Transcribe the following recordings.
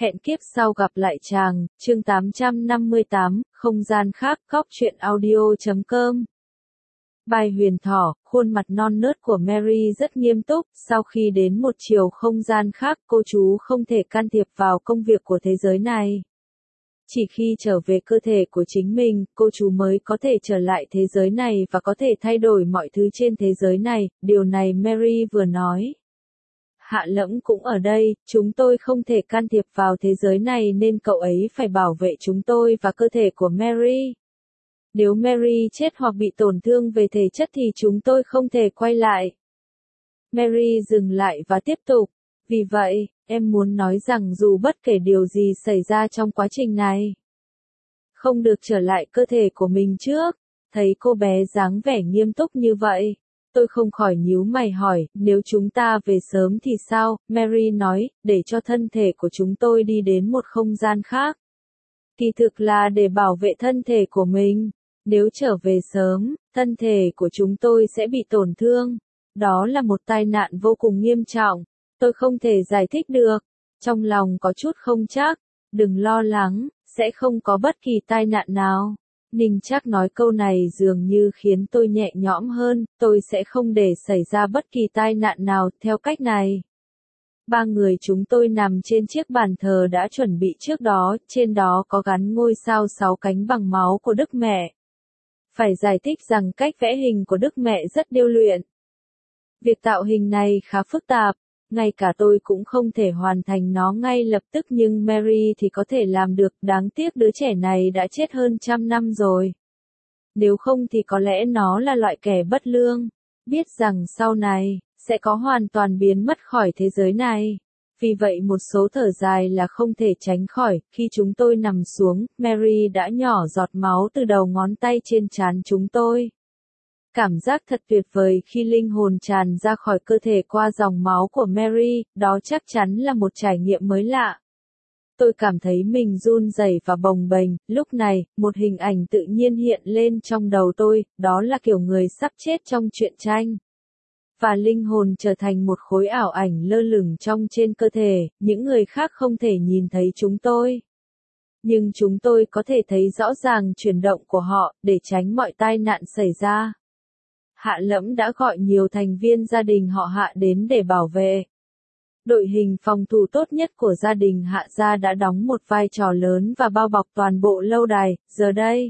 Hẹn kiếp sau gặp lại chàng, chương 858, không gian khác, góc truyện audio.com. Bài huyền thỏ, khuôn mặt non nớt của Mary rất nghiêm túc, sau khi đến một chiều không gian khác, cô chú không thể can thiệp vào công việc của thế giới này. Chỉ khi trở về cơ thể của chính mình, cô chú mới có thể trở lại thế giới này và có thể thay đổi mọi thứ trên thế giới này, điều này Mary vừa nói. Hạ Lẫm cũng ở đây, chúng tôi không thể can thiệp vào thế giới này nên cậu ấy phải bảo vệ chúng tôi và cơ thể của Mary. Nếu Mary chết hoặc bị tổn thương về thể chất thì chúng tôi không thể quay lại. Mary dừng lại và tiếp tục. Vì vậy, em muốn nói rằng dù bất kể điều gì xảy ra trong quá trình này, không được trở lại cơ thể của mình trước. Thấy cô bé dáng vẻ nghiêm túc như vậy, tôi không khỏi nhíu mày hỏi, nếu chúng ta về sớm thì sao? Mary nói, để cho thân thể của chúng tôi đi đến một không gian khác. Kỳ thực là để bảo vệ thân thể của mình. Nếu trở về sớm, thân thể của chúng tôi sẽ bị tổn thương. Đó là một tai nạn vô cùng nghiêm trọng. Tôi không thể giải thích được. Trong lòng có chút không chắc. Đừng lo lắng, sẽ không có bất kỳ tai nạn nào. Ninh Trác nói câu này dường như khiến tôi nhẹ nhõm hơn, tôi sẽ không để xảy ra bất kỳ tai nạn nào theo cách này. Ba người chúng tôi nằm trên chiếc bàn thờ đã chuẩn bị trước đó, trên đó có gắn ngôi sao 6 cánh bằng máu của Đức Mẹ. Phải giải thích rằng cách vẽ hình của Đức Mẹ rất điêu luyện. Việc tạo hình này khá phức tạp, ngay cả tôi cũng không thể hoàn thành nó ngay lập tức nhưng Mary thì có thể làm được, đáng tiếc đứa trẻ này đã chết hơn 100 năm rồi. Nếu không thì có lẽ nó là loại kẻ bất lương, biết rằng sau này, sẽ có hoàn toàn biến mất khỏi thế giới này. Vì vậy một số thở dài là không thể tránh khỏi, khi chúng tôi nằm xuống, Mary đã nhỏ giọt máu từ đầu ngón tay trên trán chúng tôi. Cảm giác thật tuyệt vời khi linh hồn tràn ra khỏi cơ thể qua dòng máu của Mary, đó chắc chắn là một trải nghiệm mới lạ. Tôi cảm thấy mình run rẩy và bồng bềnh, lúc này, một hình ảnh tự nhiên hiện lên trong đầu tôi, đó là kiểu người sắp chết trong truyện tranh. Và linh hồn trở thành một khối ảo ảnh lơ lửng trong trên cơ thể, những người khác không thể nhìn thấy chúng tôi. Nhưng chúng tôi có thể thấy rõ ràng chuyển động của họ, để tránh mọi tai nạn xảy ra. Hạ Lẫm đã gọi nhiều thành viên gia đình họ Hạ đến để bảo vệ. Đội hình phòng thủ tốt nhất của gia đình Hạ gia đã đóng một vai trò lớn và bao bọc toàn bộ lâu đài, giờ đây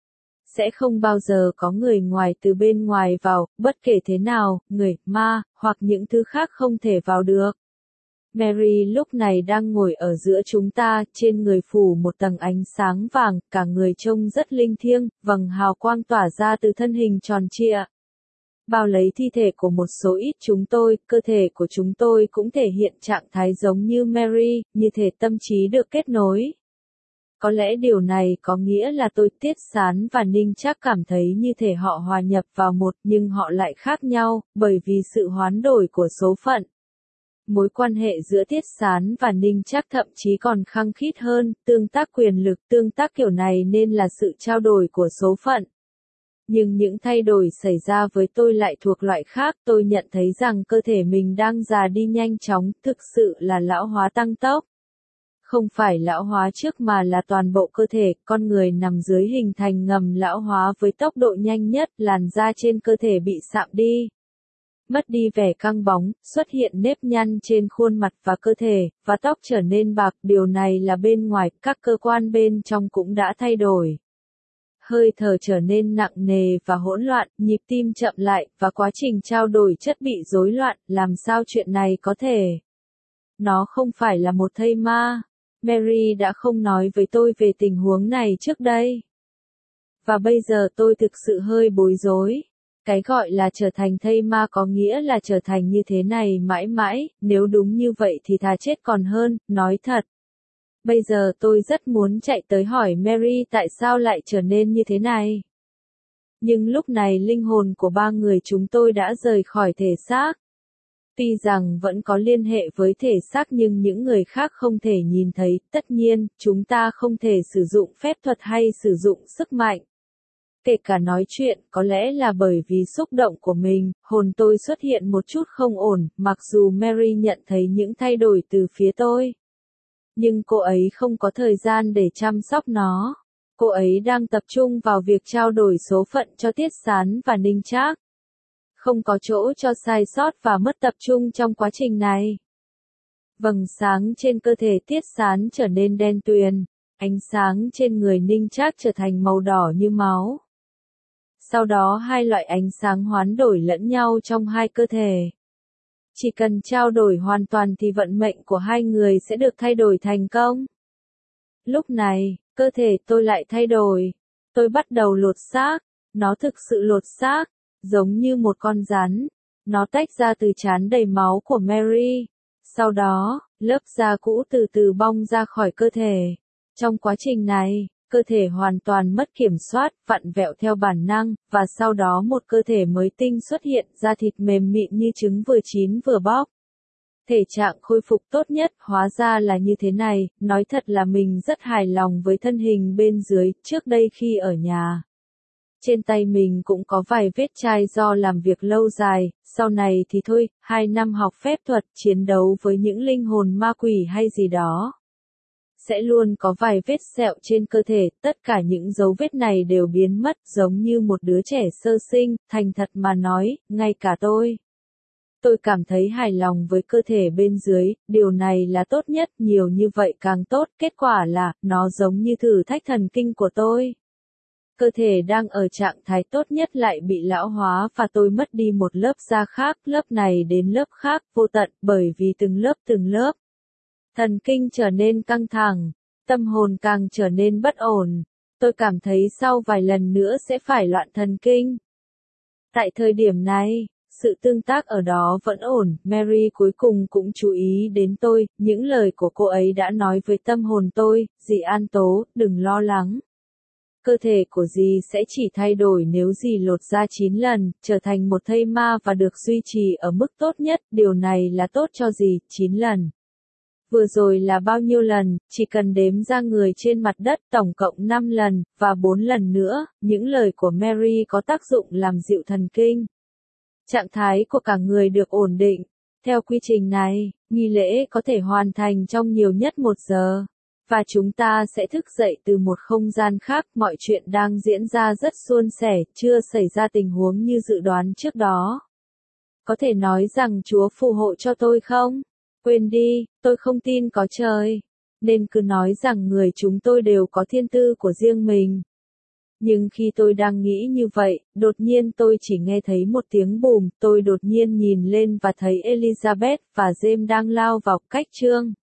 sẽ không bao giờ có người ngoài từ bên ngoài vào, bất kể thế nào, người, ma, hoặc những thứ khác không thể vào được. Mary lúc này đang ngồi ở giữa chúng ta, trên người phủ một tầng ánh sáng vàng, cả người trông rất linh thiêng, vầng hào quang tỏa ra từ thân hình tròn trịa. Bao lấy thi thể của một số ít chúng tôi, cơ thể của chúng tôi cũng thể hiện trạng thái giống như Mary, như thể tâm trí được kết nối. Có lẽ điều này có nghĩa là tôi, Tiết Sán và Ninh Trác cảm thấy như thể họ hòa nhập vào một, nhưng họ lại khác nhau, bởi vì sự hoán đổi của số phận. Mối quan hệ giữa Tiết Sán và Ninh Trác thậm chí còn khăng khít hơn, tương tác quyền lực, tương tác kiểu này nên là sự trao đổi của số phận. Nhưng những thay đổi xảy ra với tôi lại thuộc loại khác, tôi nhận thấy rằng cơ thể mình đang già đi nhanh chóng, thực sự là lão hóa tăng tốc. Không phải lão hóa trước mà là toàn bộ cơ thể, con người nằm dưới hình thành ngầm lão hóa với tốc độ nhanh nhất, làn da trên cơ thể bị sạm đi. Mất đi vẻ căng bóng, xuất hiện nếp nhăn trên khuôn mặt và cơ thể, và tóc trở nên bạc, điều này là bên ngoài, các cơ quan bên trong cũng đã thay đổi. Hơi thở trở nên nặng nề và hỗn loạn, nhịp tim chậm lại, và quá trình trao đổi chất bị rối loạn, làm sao chuyện này có thể? Nó không phải là một thây ma. Mary đã không nói với tôi về tình huống này trước đây. Và bây giờ tôi thực sự hơi bối rối. Cái gọi là trở thành thây ma có nghĩa là trở thành như thế này mãi mãi, nếu đúng như vậy thì thà chết còn hơn, nói thật. Bây giờ tôi rất muốn chạy tới hỏi Mary tại sao lại trở nên như thế này. Nhưng lúc này linh hồn của ba người chúng tôi đã rời khỏi thể xác. Tuy rằng vẫn có liên hệ với thể xác nhưng những người khác không thể nhìn thấy, tất nhiên, chúng ta không thể sử dụng phép thuật hay sử dụng sức mạnh. Kể cả nói chuyện, có lẽ là bởi vì xúc động của mình, hồn tôi xuất hiện một chút không ổn, mặc dù Mary nhận thấy những thay đổi từ phía tôi. Nhưng cô ấy không có thời gian để chăm sóc nó. Cô ấy đang tập trung vào việc trao đổi số phận cho Tiết Sán và Ninh Trác. Không có chỗ cho sai sót và mất tập trung trong quá trình này. Vầng sáng trên cơ thể Tiết Sán trở nên đen tuyền, ánh sáng trên người Ninh Trác trở thành màu đỏ như máu. Sau đó hai loại ánh sáng hoán đổi lẫn nhau trong hai cơ thể. Chỉ cần trao đổi hoàn toàn thì vận mệnh của hai người sẽ được thay đổi thành công. Lúc này, cơ thể tôi lại thay đổi. Tôi bắt đầu lột xác. Nó thực sự lột xác, giống như một con rắn. Nó tách ra từ trán đầy máu của Mary. Sau đó, lớp da cũ từ từ bong ra khỏi cơ thể. Trong quá trình này, cơ thể hoàn toàn mất kiểm soát, vặn vẹo theo bản năng, và sau đó một cơ thể mới tinh xuất hiện, da thịt mềm mịn như trứng vừa chín vừa bóc. Thể trạng khôi phục tốt nhất, hóa ra là như thế này, nói thật là mình rất hài lòng với thân hình bên dưới, trước đây khi ở nhà. Trên tay mình cũng có vài vết chai do làm việc lâu dài, sau này thì thôi, 2 năm học phép thuật, chiến đấu với những linh hồn ma quỷ hay gì đó. Sẽ luôn có vài vết sẹo trên cơ thể, tất cả những dấu vết này đều biến mất, giống như một đứa trẻ sơ sinh, thành thật mà nói, ngay cả tôi. Tôi cảm thấy hài lòng với cơ thể bên dưới, điều này là tốt nhất, nhiều như vậy càng tốt, kết quả là, nó giống như thử thách thần kinh của tôi. Cơ thể đang ở trạng thái tốt nhất lại bị lão hóa và tôi mất đi một lớp da khác, lớp này đến lớp khác, vô tận, bởi vì từng lớp. Thần kinh trở nên căng thẳng, tâm hồn càng trở nên bất ổn. Tôi cảm thấy sau vài lần nữa sẽ phải loạn thần kinh. Tại thời điểm này, sự tương tác ở đó vẫn ổn, Mary cuối cùng cũng chú ý đến tôi, những lời của cô ấy đã nói với tâm hồn tôi, dì An Tố, đừng lo lắng. Cơ thể của dì sẽ chỉ thay đổi nếu dì lột da 9 lần, trở thành một thây ma và được duy trì ở mức tốt nhất, điều này là tốt cho dì, 9 lần. Vừa rồi là bao nhiêu lần, chỉ cần đếm ra người trên mặt đất tổng cộng 5 lần, và 4 lần nữa, những lời của Mary có tác dụng làm dịu thần kinh. Trạng thái của cả người được ổn định. Theo quy trình này, nghi lễ có thể hoàn thành trong nhiều nhất 1 giờ. Và chúng ta sẽ thức dậy từ một không gian khác, mọi chuyện đang diễn ra rất suôn sẻ, chưa xảy ra tình huống như dự đoán trước đó. Có thể nói rằng Chúa phù hộ cho tôi không? Quên đi, tôi không tin có trời. Nên cứ nói rằng người chúng tôi đều có thiên tư của riêng mình. Nhưng khi tôi đang nghĩ như vậy, đột nhiên tôi chỉ nghe thấy một tiếng bùm, tôi đột nhiên nhìn lên và thấy Elizabeth và James đang lao vào cách chương.